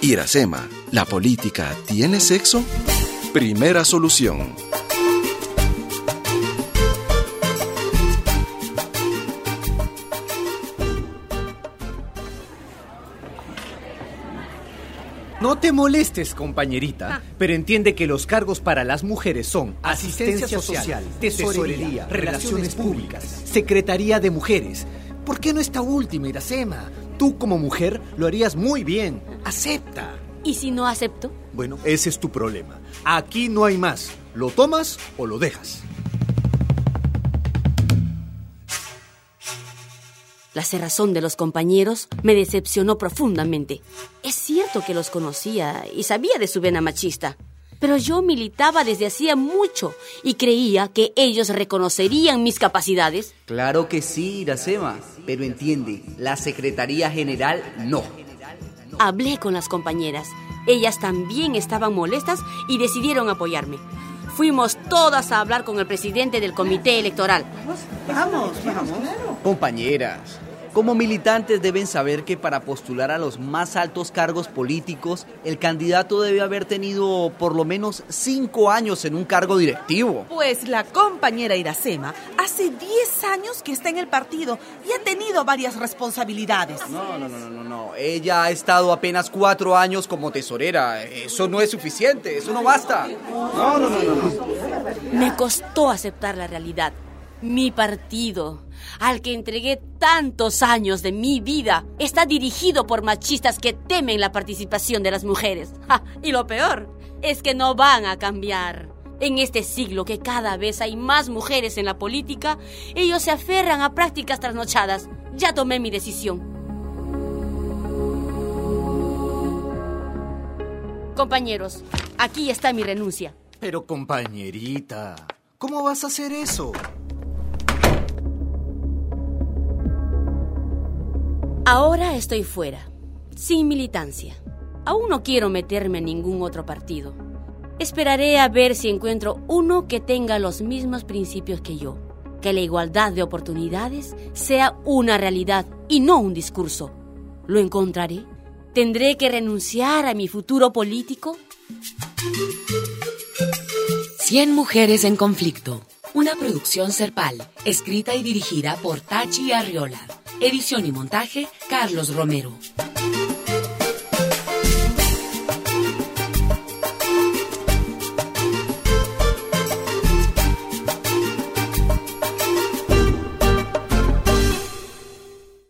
Iracema, ¿la política tiene sexo? Primera solución. No te molestes, compañerita, pero entiende que los cargos para las mujeres son asistencia social, tesorería, relaciones públicas, secretaría de mujeres. ¿Por qué no esta última, Iracema? Tú como mujer lo harías muy bien. Acepta. ¿Y si no acepto? Bueno, ese es tu problema. Aquí no hay más. ¿Lo tomas o lo dejas? La cerrazón de los compañeros me decepcionó profundamente. Es cierto que los conocía y sabía de su vena machista, pero yo militaba desde hacía mucho y creía que ellos reconocerían mis capacidades. Claro que sí, Iracema, pero entiende, la Secretaría General no. Hablé con las compañeras. Ellas también estaban molestas y decidieron apoyarme. Fuimos todas a hablar con el presidente del comité electoral. Vamos. Compañeras, como militantes deben saber que para postular a los más altos cargos políticos, el candidato debe haber tenido por lo menos 5 años en un cargo directivo. Pues la compañera Iracema hace 10 años que está en el partido y ha tenido varias responsabilidades. No. Ella ha estado apenas 4 años como tesorera. Eso no es suficiente, eso no basta. No. Me costó aceptar la realidad. Mi partido, al que entregué tantos años de mi vida, está dirigido por machistas que temen la participación de las mujeres. Y lo peor es que no van a cambiar. En este siglo que cada vez hay más mujeres en la política, ellos se aferran a prácticas trasnochadas. Ya tomé mi decisión. Compañeros, aquí está mi renuncia. Pero compañerita, ¿cómo vas a hacer eso? Ahora estoy fuera, sin militancia. Aún no quiero meterme en ningún otro partido. Esperaré a ver si encuentro uno que tenga los mismos principios que yo. Que la igualdad de oportunidades sea una realidad y no un discurso. ¿Lo encontraré? ¿Tendré que renunciar a mi futuro político? 100 mujeres en conflicto. Una producción Serpal, escrita y dirigida por Tachi Arriola. Edición y montaje, Carlos Romero.